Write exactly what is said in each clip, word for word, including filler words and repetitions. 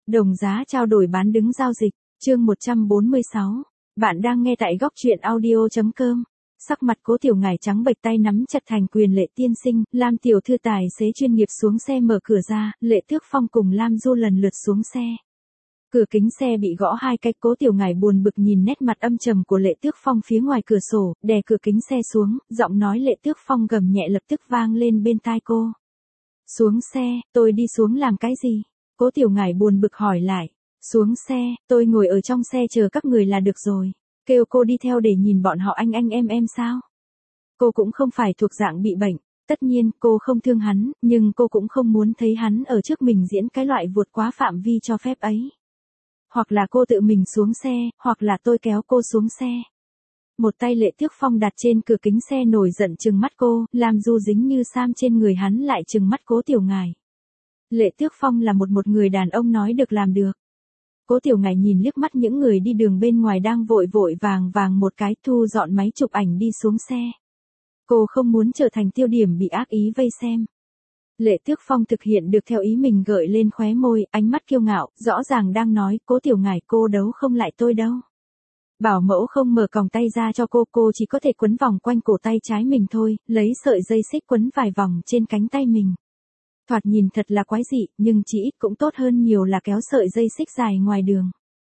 Đồng giá trao đổi bán đứng giao dịch, chương một trăm bốn mươi sáu. Bạn đang nghe tại góc truyện audio.com. Sắc mặt Cố Tiểu Ngải trắng bệch, tay nắm chặt thành quyền. Lệ tiên sinh, Lam tiểu thư tài xế chuyên nghiệp xuống xe mở cửa ra, Lệ Tước Phong cùng Lam Du lần lượt xuống xe. Cửa kính xe bị gõ hai cái, Cố Tiểu Ngải buồn bực nhìn nét mặt âm trầm của Lệ Tước Phong phía ngoài cửa sổ, đè cửa kính xe xuống, giọng nói Lệ Tước Phong gầm nhẹ lập tức vang lên bên tai cô. Xuống xe, tôi đi xuống làm cái gì? Cố Tiểu Ngải buồn bực hỏi lại. Xuống xe, tôi ngồi ở trong xe chờ các người là được rồi. Kêu cô đi theo để nhìn bọn họ anh anh em em sao? Cô cũng không phải thuộc dạng bị bệnh. Tất nhiên, cô không thương hắn, nhưng cô cũng không muốn thấy hắn ở trước mình diễn cái loại vượt quá phạm vi cho phép ấy. Hoặc là cô tự mình xuống xe, hoặc là tôi kéo cô xuống xe. Một tay Lệ Tước Phong đặt trên cửa kính xe nổi giận trừng mắt cô, làm Du dính như sam trên người hắn lại trừng mắt Cố Tiểu Ngải. Lệ Tước Phong là một một người đàn ông nói được làm được. Cố Tiểu Ngải nhìn liếc mắt những người đi đường bên ngoài đang vội vội vàng vàng một cái, thu dọn máy chụp ảnh đi xuống xe. Cô không muốn trở thành tiêu điểm bị ác ý vây xem. Lệ Tước Phong thực hiện được theo ý mình gợi lên khóe môi, ánh mắt kiêu ngạo, rõ ràng đang nói, Cố Tiểu Ngải cô đấu không lại tôi đâu. Bảo mẫu không mở còng tay ra cho cô, cô chỉ có thể quấn vòng quanh cổ tay trái mình thôi, lấy sợi dây xích quấn vài vòng trên cánh tay mình. Thoạt nhìn thật là quái dị, nhưng chỉ ít cũng tốt hơn nhiều là kéo sợi dây xích dài ngoài đường.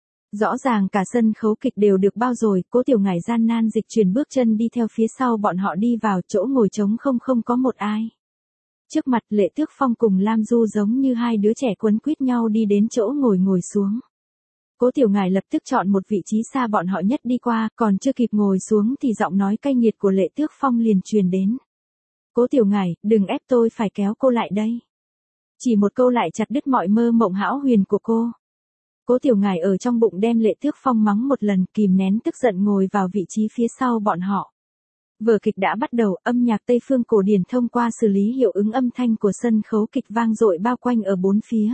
Rõ ràng cả sân khấu kịch đều được bao rồi, Cố Tiểu Ngải gian nan dịch chuyển bước chân đi theo phía sau bọn họ đi vào, chỗ ngồi trống không không có một ai. Trước mặt Lệ Tước Phong cùng Lam Du giống như hai đứa trẻ quấn quýt nhau đi đến chỗ ngồi ngồi xuống. Cố Tiểu Ngải lập tức chọn một vị trí xa bọn họ nhất đi qua, còn chưa kịp ngồi xuống thì giọng nói cay nghiệt của Lệ Tước Phong liền truyền đến. Cố Tiểu Ngải, đừng ép tôi phải kéo cô lại đây. Chỉ một câu lại chặt đứt mọi mơ mộng hão huyền của cô. Cố Tiểu Ngải ở trong bụng đem Lệ Tước Phong mắng một lần, kìm nén tức giận ngồi vào vị trí phía sau bọn họ. Vở kịch đã bắt đầu, âm nhạc Tây phương cổ điển thông qua xử lý hiệu ứng âm thanh của sân khấu kịch vang dội bao quanh ở bốn phía.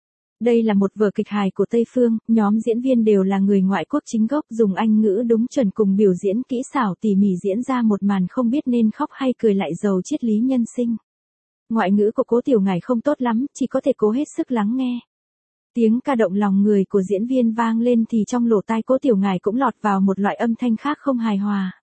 Đây là một vở kịch hài của Tây phương, nhóm diễn viên đều là người ngoại quốc chính gốc, dùng Anh ngữ đúng chuẩn cùng biểu diễn kỹ xảo tỉ mỉ diễn ra một màn không biết nên khóc hay cười lại giàu triết lý nhân sinh. Ngoại ngữ của Cố Tiểu Ngải không tốt lắm, chỉ có thể cố hết sức lắng nghe. Tiếng ca động lòng người của diễn viên vang lên thì trong lỗ tai Cố Tiểu Ngải cũng lọt vào một loại âm thanh khác không hài hòa.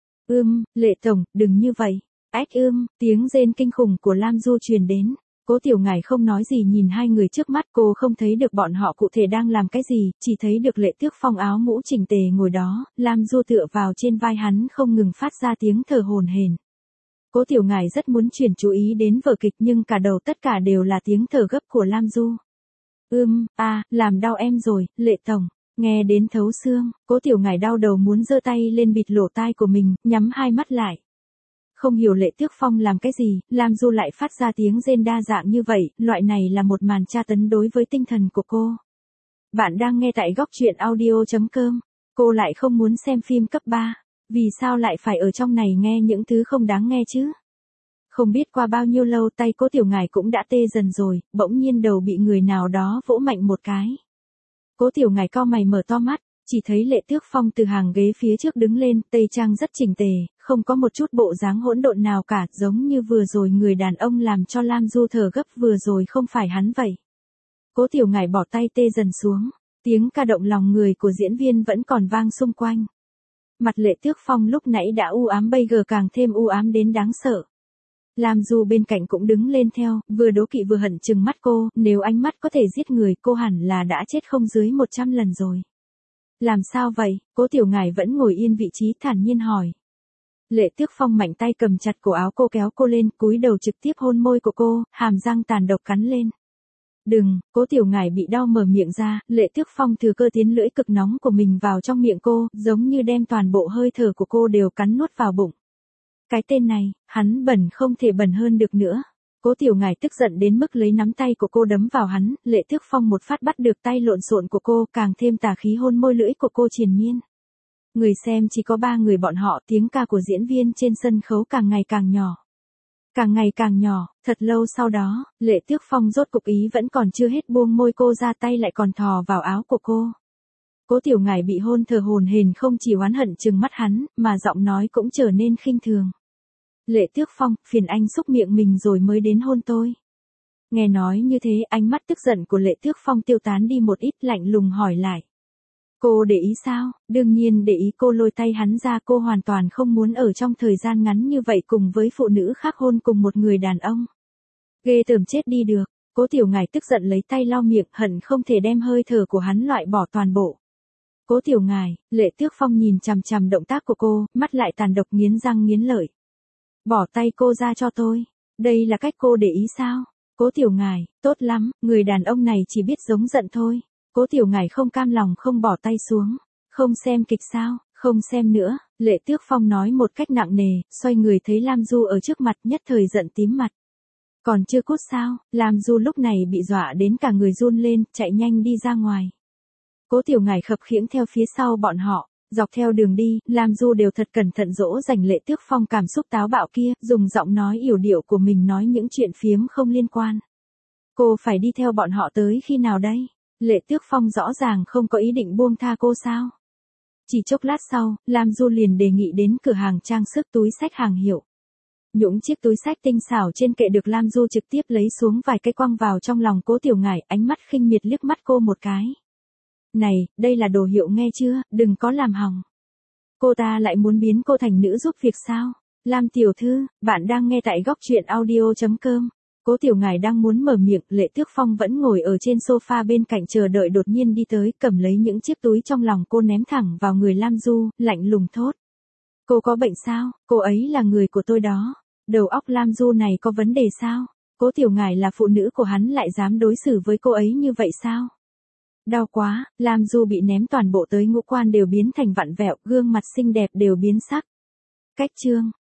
Ưm, Lệ tổng, đừng như vậy. Ách ưm, tiếng rên kinh khủng của Lam Du truyền đến. Cố Tiểu Ngải không nói gì nhìn hai người trước mắt, cô không thấy được bọn họ cụ thể đang làm cái gì, chỉ thấy được Lệ Tước Phong áo mũ chỉnh tề ngồi đó, Lam Du tựa vào trên vai hắn không ngừng phát ra tiếng thở hổn hển. Cố Tiểu Ngải rất muốn chuyển chú ý đến vở kịch nhưng cả đầu tất cả đều là tiếng thở gấp của Lam Du. Ưm, a, à, làm đau em rồi, Lệ tổng. Nghe đến thấu xương, Cố Tiểu Ngải đau đầu muốn giơ tay lên bịt lỗ tai của mình, nhắm hai mắt lại. Không hiểu Lệ Tước Phong làm cái gì, Lam Du lại phát ra tiếng rên đa dạng như vậy, loại này là một màn tra tấn đối với tinh thần của cô. Bạn đang nghe tại góc truyện audio.com. Cô lại không muốn xem phim cấp ba. Vì sao lại phải ở trong này nghe những thứ không đáng nghe chứ? Không biết qua bao nhiêu lâu tay Cố Tiểu Ngải cũng đã tê dần rồi, bỗng nhiên đầu bị người nào đó vỗ mạnh một cái. Cố Tiểu Ngải cau mày mở to mắt, chỉ thấy Lệ Tước Phong từ hàng ghế phía trước đứng lên, tây trang rất chỉnh tề, không có một chút bộ dáng hỗn độn nào cả, giống như vừa rồi người đàn ông làm cho Lam Du thở gấp vừa rồi không phải hắn vậy. Cố Tiểu Ngải bỏ tay tê dần xuống, tiếng ca động lòng người của diễn viên vẫn còn vang xung quanh. Mặt Lệ Tước Phong lúc nãy đã u ám bây giờ càng thêm u ám đến đáng sợ. Lam Du bên cạnh cũng đứng lên theo, vừa đố kỵ vừa hận trừng mắt cô, nếu ánh mắt có thể giết người cô hẳn là đã chết không dưới một trăm lần rồi. Làm sao vậy? Cố Tiểu Ngải vẫn ngồi yên vị trí thản nhiên hỏi. Lệ Tước Phong mạnh tay cầm chặt cổ áo cô kéo cô lên, cúi đầu trực tiếp hôn môi của cô, hàm răng tàn độc cắn lên. Đừng, Cố Tiểu Ngải bị đau mở miệng ra, Lệ Tước Phong thừa cơ tiến lưỡi cực nóng của mình vào trong miệng cô, giống như đem toàn bộ hơi thở của cô đều cắn nuốt vào bụng. Cái tên này, hắn bẩn không thể bẩn hơn được nữa. Cố Tiểu Ngải tức giận đến mức lấy nắm tay của cô đấm vào hắn, Lệ Tước Phong một phát bắt được tay lộn xộn của cô, càng thêm tà khí hôn môi lưỡi của cô triền miên. Người xem chỉ có ba người bọn họ, tiếng ca của diễn viên trên sân khấu càng ngày càng nhỏ. Càng ngày càng nhỏ, thật lâu sau đó, Lệ Tước Phong rốt cục ý vẫn còn chưa hết buông môi cô ra, tay lại còn thò vào áo của cô. Cố Tiểu Ngải bị hôn thở hổn hển, không chỉ oán hận trừng mắt hắn, mà giọng nói cũng trở nên khinh thường. Lệ Tước Phong, phiền anh xúc miệng mình rồi mới đến hôn tôi. Nghe nói như thế, ánh mắt tức giận của Lệ Tước Phong tiêu tán đi một ít, lạnh lùng hỏi lại. Cô để ý sao? Đương nhiên để ý. Cô lôi tay hắn ra, cô hoàn toàn không muốn ở trong thời gian ngắn như vậy cùng với phụ nữ khác hôn cùng một người đàn ông. Ghê tởm chết đi được. Cố Tiểu Ngải tức giận lấy tay lau miệng, hận không thể đem hơi thở của hắn loại bỏ toàn bộ. Cố Tiểu Ngải, Lệ Tước Phong nhìn chằm chằm động tác của cô, mắt lại tàn độc nghiến răng nghiến lợi. Bỏ tay cô ra cho tôi. Đây là cách cô để ý sao? Cố Tiểu Ngải, tốt lắm, người đàn ông này chỉ biết giống giận thôi. Cố Tiểu Ngải không cam lòng không bỏ tay xuống. Không xem kịch sao? Không xem nữa. Lệ Tước Phong nói một cách nặng nề, xoay người thấy Lam Du ở trước mặt, nhất thời giận tím mặt. Còn chưa cút sao? Lam Du lúc này bị dọa đến cả người run lên, chạy nhanh đi ra ngoài. Cố Tiểu Ngải khập khiễng theo phía sau bọn họ. Dọc theo đường đi, Lam Du đều thật cẩn thận dỗ dành Lệ Tước Phong cảm xúc táo bạo kia, dùng giọng nói yểu điệu của mình nói những chuyện phiếm không liên quan. Cô phải đi theo bọn họ tới khi nào đây? Lệ Tước Phong rõ ràng không có ý định buông tha cô sao? Chỉ chốc lát sau, Lam Du liền đề nghị đến cửa hàng trang sức túi xách hàng hiệu. Những chiếc túi xách tinh xảo trên kệ được Lam Du trực tiếp lấy xuống vài cái quăng vào trong lòng Cố Tiểu Ngải, ánh mắt khinh miệt liếc mắt cô một cái. Này, đây là đồ hiệu nghe chưa, đừng có làm hỏng. Cô ta lại muốn biến cô thành nữ giúp việc sao? Lam tiểu thư, bạn đang nghe tại góc truyện audio chấm com. Cố Tiểu Ngải đang muốn mở miệng, Lệ Tước Phong vẫn ngồi ở trên sofa bên cạnh chờ đợi đột nhiên đi tới, cầm lấy những chiếc túi trong lòng cô ném thẳng vào người Lam Du, lạnh lùng thốt. Cô có bệnh sao? Cô ấy là người của tôi đó. Đầu óc Lam Du này có vấn đề sao? Cố Tiểu Ngải là phụ nữ của hắn lại dám đối xử với cô ấy như vậy sao? Đau quá, Lam Du bị ném toàn bộ tới ngũ quan đều biến thành vặn vẹo, gương mặt xinh đẹp đều biến sắc. Cách chương